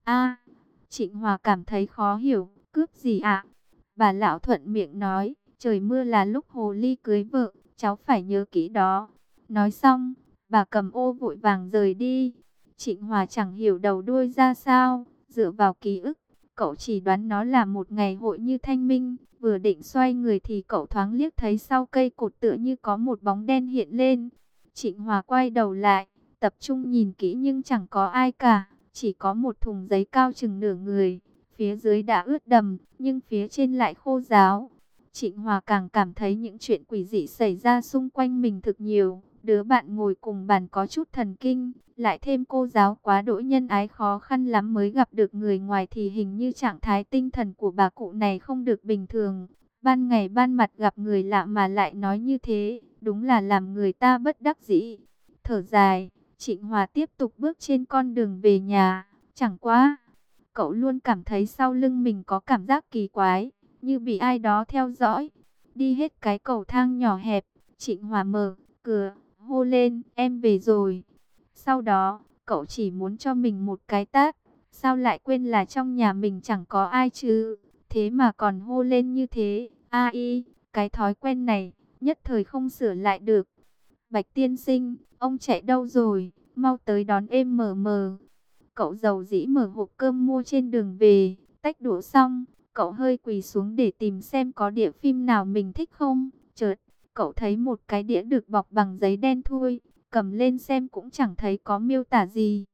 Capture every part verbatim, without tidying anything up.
A, Trịnh Hòa cảm thấy khó hiểu, cướp gì ạ? Bà lão thuận miệng nói, trời mưa là lúc hồ ly cưới vợ, cháu phải nhớ kỹ đó. Nói xong, bà cầm ô vội vàng rời đi. Trịnh Hòa chẳng hiểu đầu đuôi ra sao, dựa vào ký ức, cậu chỉ đoán nó là một ngày hội như thanh minh. Vừa định xoay người thì cậu thoáng liếc thấy sau cây cột tựa như có một bóng đen hiện lên. Trịnh Hòa quay đầu lại, tập trung nhìn kỹ nhưng chẳng có ai cả, chỉ có một thùng giấy cao chừng nửa người. Phía dưới đã ướt đầm, nhưng phía trên lại khô ráo. Trịnh Hòa càng cảm thấy những chuyện quỷ dị xảy ra xung quanh mình thực nhiều. Đứa bạn ngồi cùng bàn có chút thần kinh, lại thêm cô giáo quá đỗi nhân ái, khó khăn lắm mới gặp được người ngoài thì hình như trạng thái tinh thần của bà cụ này không được bình thường. Ban ngày ban mặt gặp người lạ mà lại nói như thế, đúng là làm người ta bất đắc dĩ. Thở dài, Trịnh Hòa tiếp tục bước trên con đường về nhà. Chẳng quá, cậu luôn cảm thấy sau lưng mình có cảm giác kỳ quái, như bị ai đó theo dõi. Đi hết cái cầu thang nhỏ hẹp, Trịnh Hòa mở cửa, hô lên, em về rồi. Sau đó, cậu chỉ muốn cho mình một cái tát. Sao lại quên là trong nhà mình chẳng có ai chứ? Thế mà còn hô lên như thế. Ai, cái thói quen này, nhất thời không sửa lại được. Bạch tiên sinh, ông chạy đâu rồi? Mau tới đón em mờ mờ. Cậu giàu dĩ mở hộp cơm mua trên đường về, tách đũa xong, cậu hơi quỳ xuống để tìm xem có đĩa phim nào mình thích không. Chợt, cậu thấy một cái đĩa được bọc bằng giấy đen thui, cầm lên xem cũng chẳng thấy có miêu tả gì.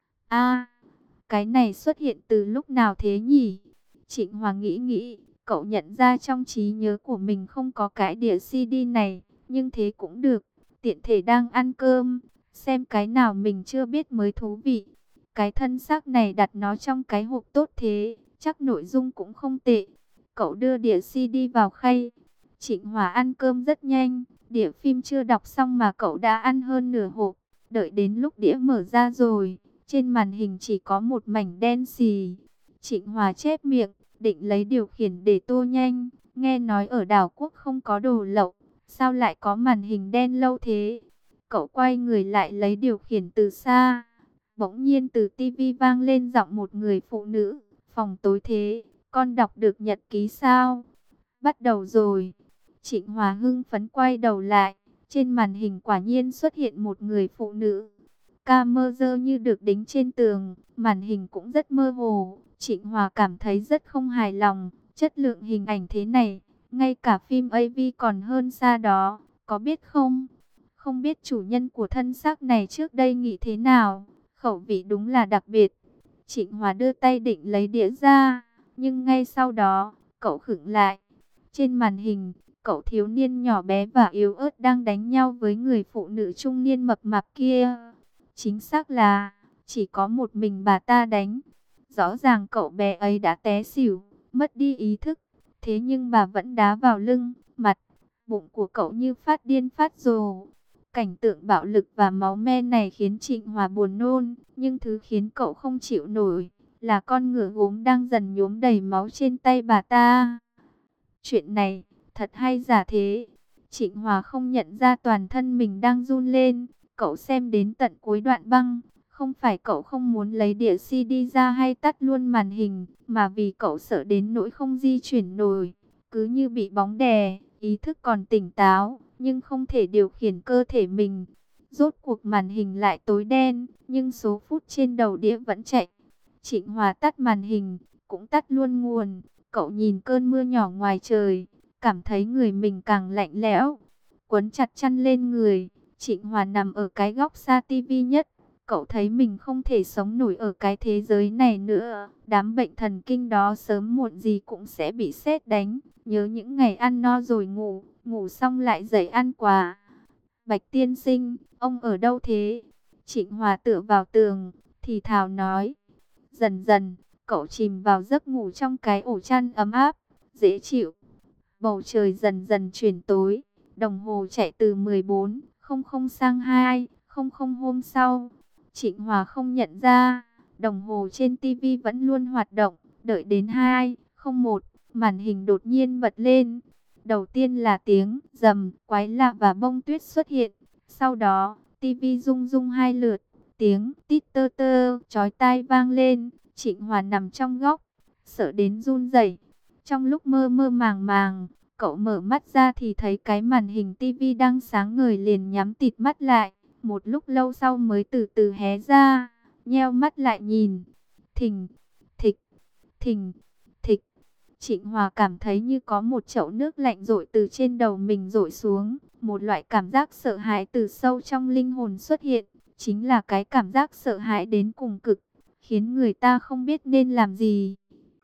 A, cái này xuất hiện từ lúc nào thế nhỉ? Trịnh Hoàng nghĩ nghĩ, cậu nhận ra trong trí nhớ của mình không có cái đĩa xê đê này, nhưng thế cũng được, tiện thể đang ăn cơm, xem cái nào mình chưa biết mới thú vị. Cái thân xác này đặt nó trong cái hộp tốt thế, chắc nội dung cũng không tệ. Cậu đưa đĩa xê đê vào khay. Trịnh Hòa ăn cơm rất nhanh, đĩa phim chưa đọc xong mà cậu đã ăn hơn nửa hộp. Đợi đến lúc đĩa mở ra rồi, trên màn hình chỉ có một mảnh đen xì. Trịnh Hòa chép miệng, định lấy điều khiển để tô nhanh. Nghe nói ở đảo quốc không có đồ lậu, sao lại có màn hình đen lâu thế? Cậu quay người lại lấy điều khiển từ xa. Bỗng nhiên từ tivi vang lên giọng một người phụ nữ. Phòng tối thế, con đọc được nhật ký sao? Bắt đầu rồi. Trịnh Hòa hưng phấn quay đầu lại. Trên màn hình quả nhiên xuất hiện một người phụ nữ. Camera như được đính trên tường, màn hình cũng rất mơ hồ. Trịnh Hòa cảm thấy rất không hài lòng. Chất lượng hình ảnh thế này, ngay cả phim a vê còn hơn xa đó. Có biết không? Không biết chủ nhân của thân xác này trước đây nghĩ thế nào. Khẩu vị đúng là đặc biệt. Trịnh Hòa đưa tay định lấy đĩa ra, nhưng ngay sau đó, cậu khựng lại. Trên màn hình, cậu thiếu niên nhỏ bé và yếu ớt đang đánh nhau với người phụ nữ trung niên mập mạp kia. Chính xác là, chỉ có một mình bà ta đánh. Rõ ràng cậu bé ấy đã té xỉu, mất đi ý thức. Thế nhưng bà vẫn đá vào lưng, mặt, bụng của cậu như phát điên phát rồ. Cảnh tượng bạo lực và máu me này khiến Trịnh Hòa buồn nôn, nhưng thứ khiến cậu không chịu nổi là con ngựa gốm đang dần nhuốm đầy máu trên tay bà ta. Chuyện này, thật hay giả thế? Trịnh Hòa không nhận ra toàn thân mình đang run lên. Cậu xem đến tận cuối đoạn băng. Không phải cậu không muốn lấy đĩa xê đê ra hay tắt luôn màn hình, mà vì cậu sợ đến nỗi không di chuyển nổi. Cứ như bị bóng đè, ý thức còn tỉnh táo, nhưng không thể điều khiển cơ thể mình. Rốt cuộc màn hình lại tối đen, nhưng số phút trên đầu đĩa vẫn chạy. Trịnh Hòa tắt màn hình, cũng tắt luôn nguồn. Cậu nhìn cơn mưa nhỏ ngoài trời, cảm thấy người mình càng lạnh lẽo. Quấn chặt chăn lên người, Trịnh Hòa nằm ở cái góc xa tivi nhất. Cậu thấy mình không thể sống nổi ở cái thế giới này nữa. Đám bệnh thần kinh đó sớm muộn gì cũng sẽ bị sét đánh. Nhớ những ngày ăn no rồi ngủ, ngủ xong lại dậy ăn quà. Bạch tiên sinh, ông ở đâu thế? Trịnh Hòa tựa vào tường, thì thào nói. Dần dần, cậu chìm vào giấc ngủ trong cái ổ chăn ấm áp, dễ chịu. Bầu trời dần dần chuyển tối, đồng hồ chạy từ mười bốn không không sang hai không không hôm sau. Trịnh Hòa không nhận ra, đồng hồ trên tivi vẫn luôn hoạt động, đợi đến hai không một, màn hình đột nhiên bật lên. Đầu tiên là tiếng rầm, quái lạ và bông tuyết xuất hiện, sau đó, tivi rung rung hai lượt, tiếng tít tơ tơ, chói tai vang lên. Trịnh Hòa nằm trong góc, sợ đến run rẩy. Trong lúc mơ mơ màng màng, cậu mở mắt ra thì thấy cái màn hình tivi đang sáng ngời, liền nhắm tịt mắt lại. Một lúc lâu sau mới từ từ hé ra, nheo mắt lại nhìn. Thình, thịch, thình, thịch. Trịnh Hòa cảm thấy như có một chậu nước lạnh dội từ trên đầu mình dội xuống. Một loại cảm giác sợ hãi từ sâu trong linh hồn xuất hiện. Chính là cái cảm giác sợ hãi đến cùng cực, khiến người ta không biết nên làm gì.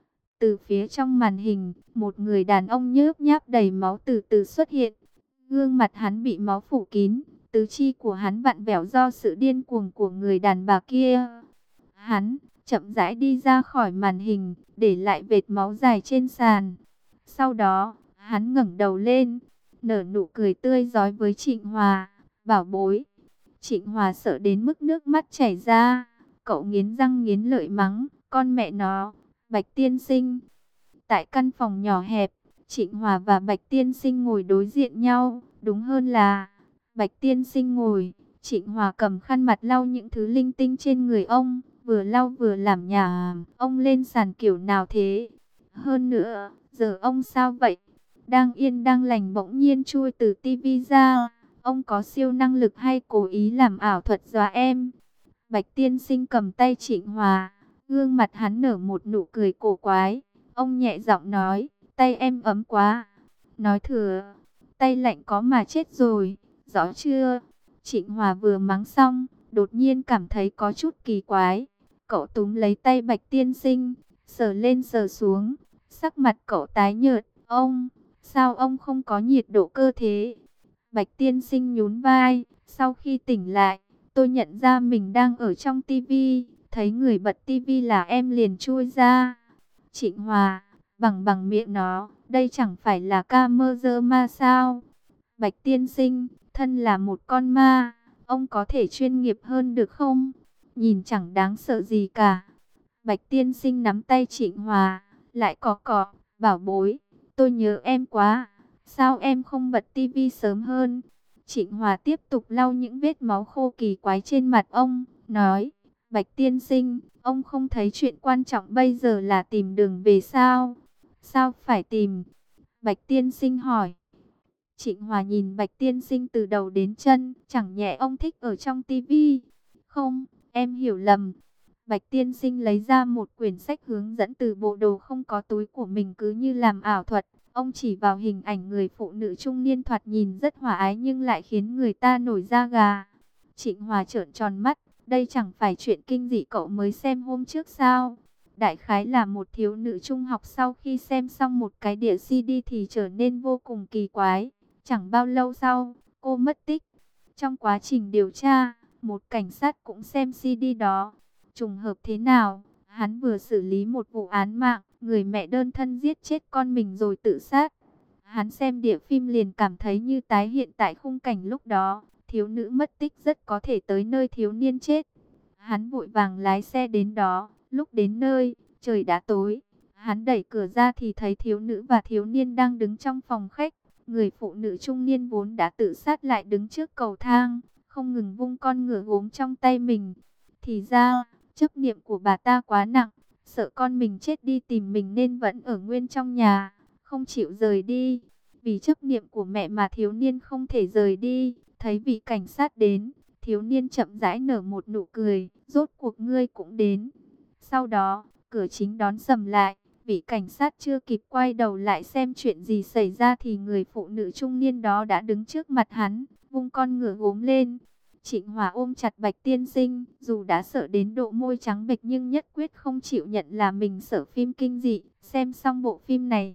Từ phía trong màn hình, một người đàn ông nhớp nháp đầy máu từ từ xuất hiện. Gương mặt hắn bị máu phủ kín, tứ chi của hắn vặn vẹo do sự điên cuồng của người đàn bà kia. Hắn chậm rãi đi ra khỏi màn hình, để lại vệt máu dài trên sàn. Sau đó, hắn ngẩng đầu lên, nở nụ cười tươi rói với Trịnh Hòa. Bảo bối. Trịnh Hòa sợ đến mức nước mắt chảy ra. Cậu nghiến răng nghiến lợi mắng, con mẹ nó, Bạch tiên sinh. Tại căn phòng nhỏ hẹp, Trịnh Hòa và Bạch tiên sinh ngồi đối diện nhau. Đúng hơn là Bạch tiên sinh ngồi, Trịnh Hòa cầm khăn mặt lau những thứ linh tinh trên người ông. Vừa lau vừa làm nhảm, ông lên sàn kiểu nào thế? Hơn nữa, giờ ông sao vậy? Đang yên đang lành bỗng nhiên chui từ tivi ra. Ông có siêu năng lực hay cố ý làm ảo thuật dọa em? Bạch tiên sinh cầm tay Trịnh Hòa, gương mặt hắn nở một nụ cười cổ quái. Ông nhẹ giọng nói, tay em ấm quá. Nói thừa, tay lạnh có mà chết rồi, rõ chưa? Trịnh Hòa vừa mắng xong, đột nhiên cảm thấy có chút kỳ quái. Cậu túm lấy tay Bạch tiên sinh, sờ lên sờ xuống, sắc mặt cậu tái nhợt. Ông, sao ông không có nhiệt độ cơ thế? Bạch tiên sinh nhún vai, sau khi tỉnh lại, tôi nhận ra mình đang ở trong tivi, thấy người bật tivi là em liền chui ra. Trịnh Hòa, bằng bằng miệng nó, đây chẳng phải là ca mơ dơ ma sao? Bạch tiên sinh, thân là một con ma, ông có thể chuyên nghiệp hơn được không? Nhìn chẳng đáng sợ gì cả. Bạch tiên sinh nắm tay Trịnh Hòa, lại cọ cọ, bảo bối, tôi nhớ em quá. Sao em không bật tivi sớm hơn? Trịnh Hòa tiếp tục lau những vết máu khô kỳ quái trên mặt ông, nói, Bạch tiên sinh, ông không thấy chuyện quan trọng bây giờ là tìm đường về sao? Sao phải tìm? Bạch tiên sinh hỏi. Trịnh Hòa nhìn Bạch tiên sinh từ đầu đến chân, chẳng nhẽ ông thích ở trong tivi? Không, em hiểu lầm. Bạch tiên sinh lấy ra một quyển sách hướng dẫn từ bộ đồ không có túi của mình, cứ như làm ảo thuật. Ông chỉ vào hình ảnh người phụ nữ trung niên thoạt nhìn rất hòa ái nhưng lại khiến người ta nổi da gà. Trịnh Hòa trợn tròn mắt, đây chẳng phải chuyện kinh dị cậu mới xem hôm trước sao? Đại khái là một thiếu nữ trung học sau khi xem xong một cái đĩa xê đê thì trở nên vô cùng kỳ quái. Chẳng bao lâu sau, cô mất tích. Trong quá trình điều tra, một cảnh sát cũng xem xê đê đó. Trùng hợp thế nào? Hắn vừa xử lý một vụ án mạng, người mẹ đơn thân giết chết con mình rồi tự sát. Hắn xem địa phim liền cảm thấy như tái hiện tại khung cảnh lúc đó. Thiếu nữ mất tích rất có thể tới nơi thiếu niên chết. Hắn vội vàng lái xe đến đó. Lúc đến nơi, trời đã tối. Hắn đẩy cửa ra thì thấy thiếu nữ và thiếu niên đang đứng trong phòng khách. Người phụ nữ trung niên vốn đã tự sát lại đứng trước cầu thang, không ngừng vung con ngựa gốm trong tay mình. Thì ra, chấp niệm của bà ta quá nặng, sợ con mình chết đi tìm mình nên vẫn ở nguyên trong nhà, không chịu rời đi. Vì chấp niệm của mẹ mà thiếu niên không thể rời đi. Thấy vị cảnh sát đến, thiếu niên chậm rãi nở một nụ cười, rốt cuộc ngươi cũng đến. Sau đó, cửa chính đón sầm lại. Vị cảnh sát chưa kịp quay đầu lại xem chuyện gì xảy ra thì người phụ nữ trung niên đó đã đứng trước mặt hắn, vung con ngựa gốm lên. Trịnh Hòa ôm chặt Bạch tiên sinh, dù đã sợ đến độ môi trắng bệch nhưng nhất quyết không chịu nhận là mình sợ phim kinh dị. Xem xong bộ phim này,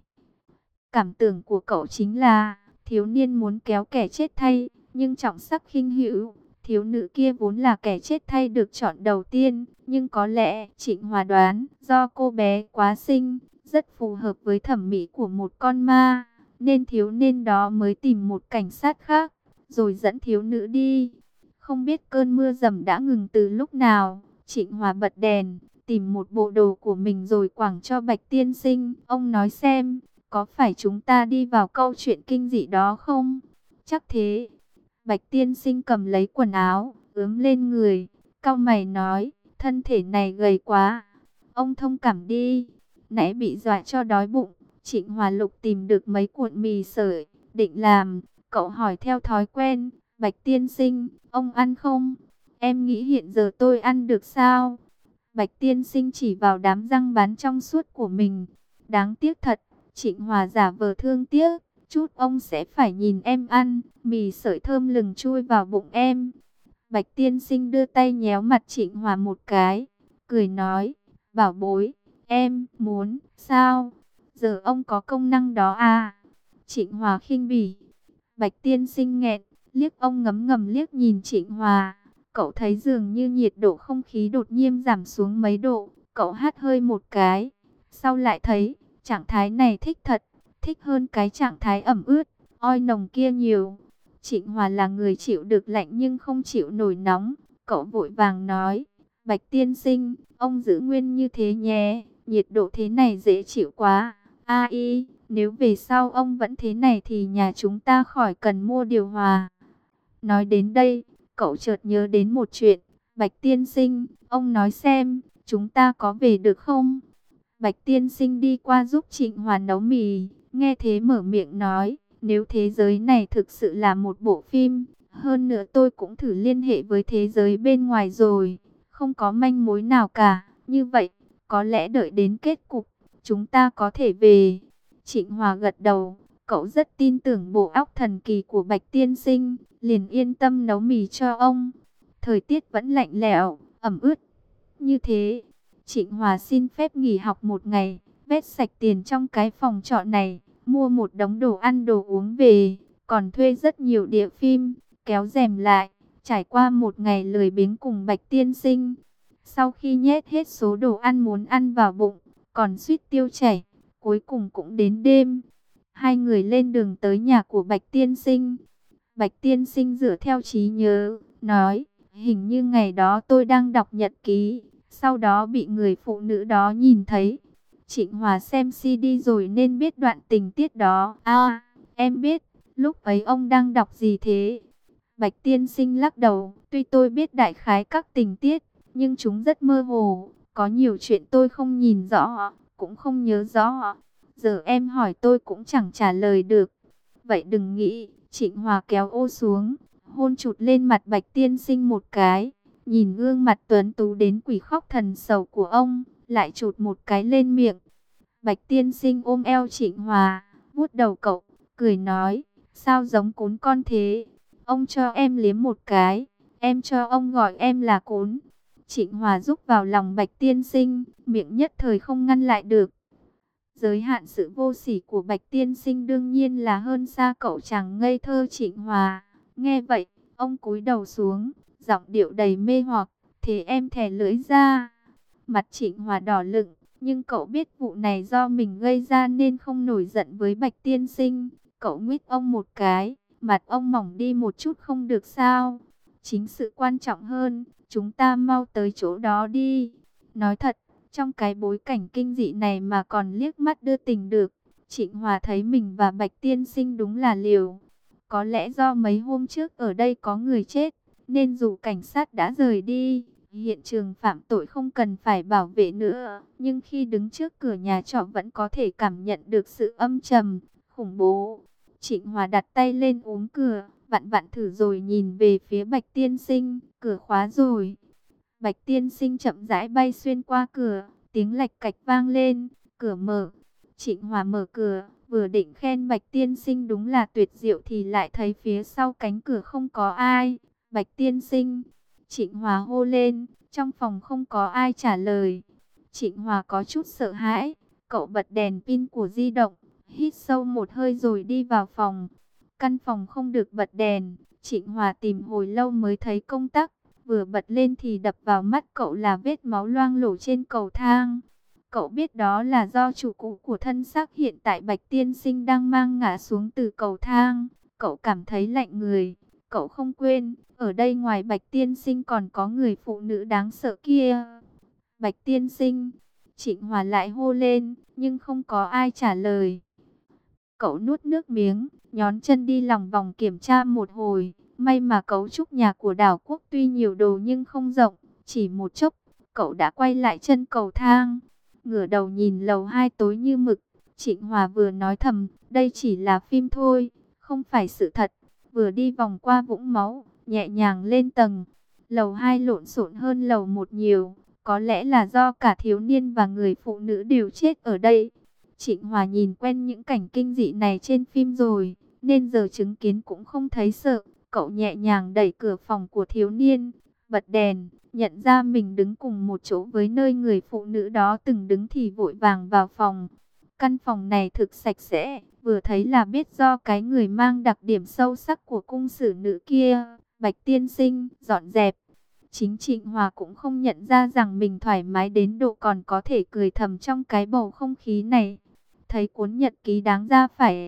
cảm tưởng của cậu chính là thiếu niên muốn kéo kẻ chết thay, nhưng trọng sắc khinh hữu. Thiếu nữ kia vốn là kẻ chết thay được chọn đầu tiên, nhưng có lẽ Trịnh Hòa đoán do cô bé quá xinh, rất phù hợp với thẩm mỹ của một con ma, nên thiếu niên đó mới tìm một cảnh sát khác, rồi dẫn thiếu nữ đi. Không biết cơn mưa dầm đã ngừng từ lúc nào, Trịnh Hòa bật đèn, tìm một bộ đồ của mình rồi quẳng cho Bạch tiên sinh. Ông nói xem, có phải chúng ta đi vào câu chuyện kinh dị đó không? Chắc thế. Bạch tiên sinh cầm lấy quần áo, ướm lên người, cau mày nói, thân thể này gầy quá. ông thông cảm đi. Nãy bị dọa cho đói bụng, Trịnh Hòa Lục tìm được mấy cuộn mì sợi, định làm. Cậu hỏi theo thói quen, Bạch tiên sinh, ông ăn không? Em nghĩ hiện giờ tôi ăn được sao? Bạch tiên sinh chỉ vào đám răng bán trong suốt của mình. Đáng tiếc thật, Trịnh Hòa giả vờ thương tiếc. Chút ông sẽ phải nhìn em ăn, mì sợi thơm lừng chui vào bụng em. Bạch tiên sinh đưa tay nhéo mặt Trịnh Hòa một cái, cười nói, bảo bối, em muốn, sao? Giờ ông có công năng đó à? Trịnh Hòa khinh bỉ. Bạch tiên sinh nghẹn, liếc ông ngấm ngầm liếc nhìn Trịnh Hòa. Cậu thấy dường như nhiệt độ không khí đột nhiên giảm xuống mấy độ. Cậu hắt hơi một cái. Sau lại thấy, trạng thái này thích thật. Thích hơn cái trạng thái ẩm ướt, oi nồng kia nhiều. Trịnh Hòa là người chịu được lạnh nhưng không chịu nổi nóng. Cậu vội vàng nói, Bạch tiên sinh, ông giữ nguyên như thế nhé. Nhiệt độ thế này dễ chịu quá. A y, nếu về sau ông vẫn thế này thì nhà chúng ta khỏi cần mua điều hòa. Nói đến đây, cậu chợt nhớ đến một chuyện. Bạch tiên sinh, ông nói xem, chúng ta có về được không? Bạch tiên sinh đi qua giúp Trịnh Hòa nấu mì. Nghe thế mở miệng nói, nếu thế giới này thực sự là một bộ phim, hơn nữa tôi cũng thử liên hệ với thế giới bên ngoài rồi, không có manh mối nào cả. Như vậy, có lẽ đợi đến kết cục, chúng ta có thể về. Trịnh Hòa gật đầu, cậu rất tin tưởng bộ óc thần kỳ của Bạch tiên sinh, liền yên tâm nấu mì cho ông. Thời tiết vẫn lạnh lẽo, ẩm ướt. Như thế, Trịnh Hòa xin phép nghỉ học một ngày, vét sạch tiền trong cái phòng trọ này, mua một đống đồ ăn đồ uống về, còn thuê rất nhiều địa phim, kéo rèm lại, trải qua một ngày lười biếng cùng Bạch tiên sinh. Sau khi nhét hết số đồ ăn muốn ăn vào bụng, còn suýt tiêu chảy, cuối cùng cũng đến đêm. Hai người lên đường tới nhà của Bạch tiên sinh. Bạch tiên sinh dựa theo trí nhớ, nói, hình như ngày đó tôi đang đọc nhật ký, sau đó bị người phụ nữ đó nhìn thấy. Trịnh Hòa xem xê đê rồi nên biết đoạn tình tiết đó. À, em biết, lúc ấy ông đang đọc gì thế? Bạch tiên sinh lắc đầu, tuy tôi biết đại khái các tình tiết, nhưng chúng rất mơ hồ, có nhiều chuyện tôi không nhìn rõ, cũng không nhớ rõ. Giờ em hỏi tôi cũng chẳng trả lời được. Vậy đừng nghĩ. Trịnh Hòa kéo ô xuống, hôn chụt lên mặt Bạch tiên sinh một cái, nhìn gương mặt tuấn tú đến quỷ khóc thần sầu của ông, lại chụt một cái lên miệng. Bạch tiên sinh ôm eo Trịnh Hòa, vuốt đầu cậu, cười nói, sao giống cún con thế? Ông cho em liếm một cái, em cho ông gọi em là cún. Trịnh Hòa rúc vào lòng Bạch tiên sinh, miệng nhất thời không ngăn lại được. Giới hạn sự vô sỉ của Bạch tiên sinh đương nhiên là hơn xa cậu chàng ngây thơ Trịnh Hòa. Nghe vậy, ông cúi đầu xuống, giọng điệu đầy mê hoặc, thế em thè lưỡi ra. Mặt Trịnh Hòa đỏ lựng, nhưng cậu biết vụ này do mình gây ra nên không nổi giận với Bạch tiên sinh. Cậu nguyết ông một cái, mặt ông mỏng đi một chút không được sao? Chính sự quan trọng hơn, chúng ta mau tới chỗ đó đi. Nói thật, trong cái bối cảnh kinh dị này mà còn liếc mắt đưa tình được, Trịnh Hòa thấy mình và Bạch tiên sinh đúng là liều. Có lẽ do mấy hôm trước ở đây có người chết, nên dù cảnh sát đã rời đi, hiện trường phạm tội không cần phải bảo vệ nữa, nhưng khi đứng trước cửa nhà trọ vẫn có thể cảm nhận được sự âm trầm, khủng bố. Trịnh Hòa đặt tay lên ốm cửa, vặn vặn thử rồi nhìn về phía Bạch tiên sinh, cửa khóa rồi. Bạch tiên sinh chậm rãi bay xuyên qua cửa, tiếng lạch cạch vang lên, cửa mở. Trịnh Hòa mở cửa, vừa định khen Bạch tiên sinh đúng là tuyệt diệu thì lại thấy phía sau cánh cửa không có ai. Bạch tiên sinh, Trịnh Hòa hô lên, trong phòng không có ai trả lời. Trịnh Hòa có chút sợ hãi, cậu bật đèn pin của di động, hít sâu một hơi rồi đi vào phòng. Căn phòng không được bật đèn, Trịnh Hòa tìm hồi lâu mới thấy công tắc. Vừa bật lên thì đập vào mắt cậu là vết máu loang lổ trên cầu thang. Cậu biết đó là do chủ cũ của thân xác hiện tại Bạch tiên sinh đang mang ngã xuống từ cầu thang. Cậu cảm thấy lạnh người. Cậu không quên, ở đây ngoài Bạch tiên sinh còn có người phụ nữ đáng sợ kia. Bạch tiên sinh, Trịnh Hòa lại hô lên, nhưng không có ai trả lời. Cậu nuốt nước miếng, nhón chân đi lòng vòng kiểm tra một hồi. May mà cấu trúc nhà của đảo quốc tuy nhiều đồ nhưng không rộng, chỉ một chốc, cậu đã quay lại chân cầu thang, ngửa đầu nhìn lầu hai tối như mực. Trịnh Hòa vừa nói thầm, đây chỉ là phim thôi, không phải sự thật. Vừa đi vòng qua vũng máu, nhẹ nhàng lên tầng. Lầu hai lộn xộn hơn lầu một nhiều, có lẽ là do cả thiếu niên và người phụ nữ đều chết ở đây. Trịnh Hòa nhìn quen những cảnh kinh dị này trên phim rồi, nên giờ chứng kiến cũng không thấy sợ. Cậu nhẹ nhàng đẩy cửa phòng của thiếu niên, bật đèn, nhận ra mình đứng cùng một chỗ với nơi người phụ nữ đó từng đứng thì vội vàng vào phòng. Căn phòng này thực sạch sẽ, vừa thấy là biết do cái người mang đặc điểm sâu sắc của cung sử nữ kia, Bạch tiên sinh, dọn dẹp. Chính Trịnh Hòa cũng không nhận ra rằng mình thoải mái đến độ còn có thể cười thầm trong cái bầu không khí này. Thấy cuốn nhật ký đáng ra phải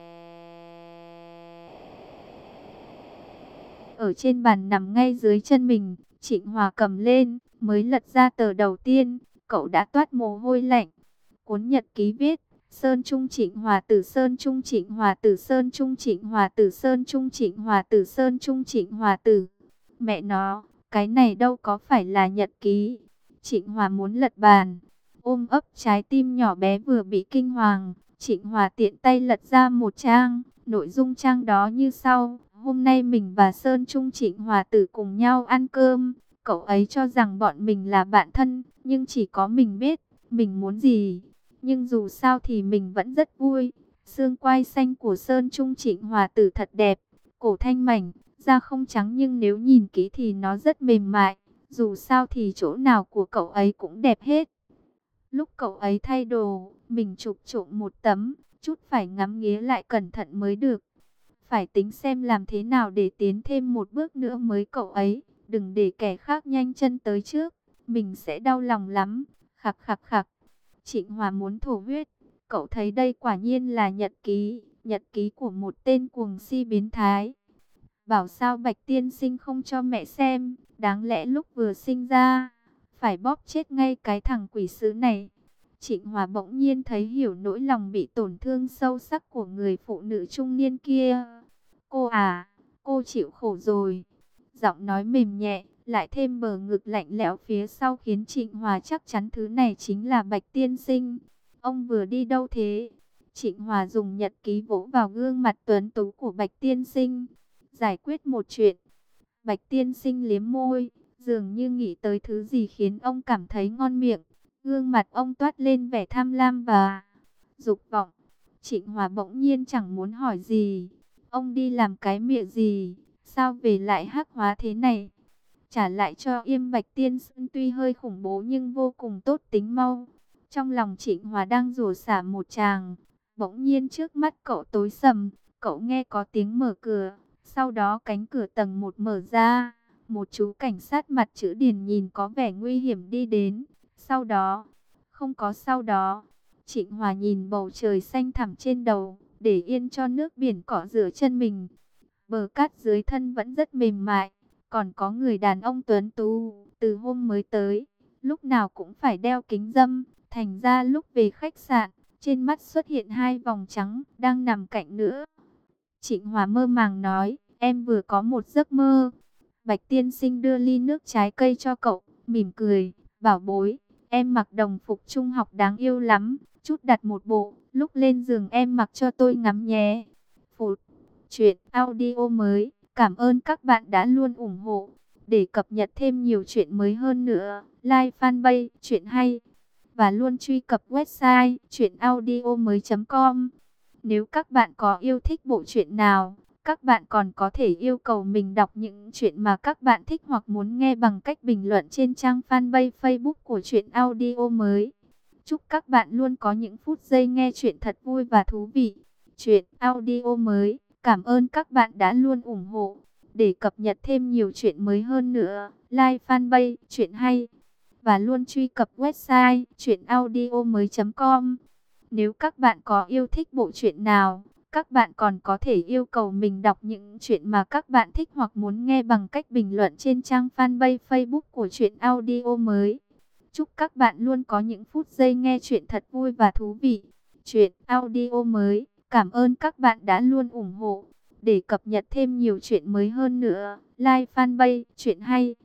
ở trên bàn nằm ngay dưới chân mình, Trịnh Hòa cầm lên, mới lật ra tờ đầu tiên, cậu đã toát mồ hôi lạnh. Cuốn nhật ký viết: Sơn Trung Trịnh Hòa Tử, Sơn Trung Trịnh Hòa Tử, Sơn Trung Trịnh Hòa Tử, Sơn Trung Trịnh Hòa Tử, Sơn Trung Trịnh Hòa Tử. Mẹ nó, cái này đâu có phải là nhật ký. Trịnh Hòa muốn lật bàn, ôm ấp trái tim nhỏ bé vừa bị kinh hoàng. Trịnh Hòa tiện tay lật ra một trang, nội dung trang đó như sau: hôm nay mình và Sơn Trung Trịnh Hòa Tử cùng nhau ăn cơm. Cậu ấy cho rằng bọn mình là bạn thân, nhưng chỉ có mình biết mình muốn gì. Nhưng dù sao thì mình vẫn rất vui. Xương quai xanh của Sơn Trung Trịnh Hòa Tử thật đẹp, cổ thanh mảnh, da không trắng nhưng nếu nhìn kỹ thì nó rất mềm mại. Dù sao thì chỗ nào của cậu ấy cũng đẹp hết. Lúc cậu ấy thay đồ, mình chụp trộm một tấm, chút phải ngắm nghía lại cẩn thận mới được. Phải tính xem làm thế nào để tiến thêm một bước nữa mới cậu ấy. Đừng để kẻ khác nhanh chân tới trước, mình sẽ đau lòng lắm. Khặc khặc khặc. Trịnh Hòa muốn thổ huyết. Cậu thấy đây quả nhiên là nhật ký, nhật ký của một tên cuồng si biến thái. Bảo sao Bạch tiên sinh không cho mẹ xem, đáng lẽ lúc vừa sinh ra phải bóp chết ngay cái thằng quỷ sứ này. Trịnh Hòa bỗng nhiên thấy hiểu nỗi lòng bị tổn thương sâu sắc của người phụ nữ trung niên kia. Cô à, cô chịu khổ rồi. Giọng nói mềm nhẹ, lại thêm bờ ngực lạnh lẽo phía sau khiến Trịnh Hòa chắc chắn thứ này chính là Bạch tiên sinh. Ông vừa đi đâu thế? Trịnh Hòa dùng nhật ký vỗ vào gương mặt tuấn tú của Bạch tiên sinh. Giải quyết một chuyện. Bạch tiên sinh liếm môi, dường như nghĩ tới thứ gì khiến ông cảm thấy ngon miệng. Gương mặt ông toát lên vẻ tham lam và dục vọng. Trịnh Hòa bỗng nhiên chẳng muốn hỏi gì. Ông đi làm cái mịa gì? Sao về lại hắc hóa thế này? Trả lại cho Yêm Bạch tiên sinh tuy hơi khủng bố nhưng vô cùng tốt tính mau. Trong lòng Trịnh Hòa đang rủa xả một tràng. Bỗng nhiên trước mắt cậu tối sầm. Cậu nghe có tiếng mở cửa. Sau đó cánh cửa tầng một mở ra. Một chú cảnh sát mặt chữ điền nhìn có vẻ nguy hiểm đi đến. Sau đó, không có sau đó. Trịnh Hòa nhìn bầu trời xanh thẳm trên đầu, để yên cho nước biển cọ rửa chân mình. Bờ cát dưới thân vẫn rất mềm mại. Còn có người đàn ông tuấn tú, từ hôm mới tới, lúc nào cũng phải đeo kính râm. Thành ra lúc về khách sạn, trên mắt xuất hiện hai vòng trắng, đang nằm cạnh nữa. Trịnh Hòa mơ màng nói, em vừa có một giấc mơ. Bạch tiên sinh đưa ly nước trái cây cho cậu, mỉm cười, bảo bối, em mặc đồng phục trung học đáng yêu lắm, chút đặt một bộ, lúc lên giường em mặc cho tôi ngắm nhé. Phụt, chuyện audio mới, cảm ơn các bạn đã luôn ủng hộ. Để cập nhật thêm nhiều chuyện mới hơn nữa, like fanpage chuyện hay và luôn truy cập website chuyện audio mới chấm com. Nếu các bạn có yêu thích bộ truyện nào, các bạn còn có thể yêu cầu mình đọc những chuyện mà các bạn thích hoặc muốn nghe bằng cách bình luận trên trang fanpage Facebook của Chuyện Audio mới. Chúc các bạn luôn có những phút giây nghe chuyện thật vui và thú vị. Chuyện Audio mới, cảm ơn các bạn đã luôn ủng hộ. Để cập nhật thêm nhiều chuyện mới hơn nữa, like fanpage Chuyện hay và luôn truy cập website chuyện audio mới chấm com. Nếu các bạn có yêu thích bộ truyện nào, các bạn còn có thể yêu cầu mình đọc những chuyện mà các bạn thích hoặc muốn nghe bằng cách bình luận trên trang fanpage Facebook của Chuyện Audio mới. Chúc các bạn luôn có những phút giây nghe chuyện thật vui và thú vị. Chuyện Audio mới, cảm ơn các bạn đã luôn ủng hộ. Để cập nhật thêm nhiều chuyện mới hơn nữa, like fanpage Chuyện hay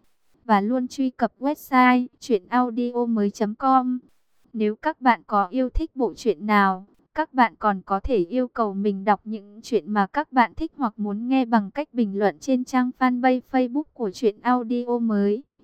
và luôn truy cập website truyện audio mới chấm com. Nếu các bạn có yêu thích bộ truyện nào, các bạn còn có thể yêu cầu mình đọc những truyện mà các bạn thích hoặc muốn nghe bằng cách bình luận trên trang fanpage Facebook của Truyện Audio Mới.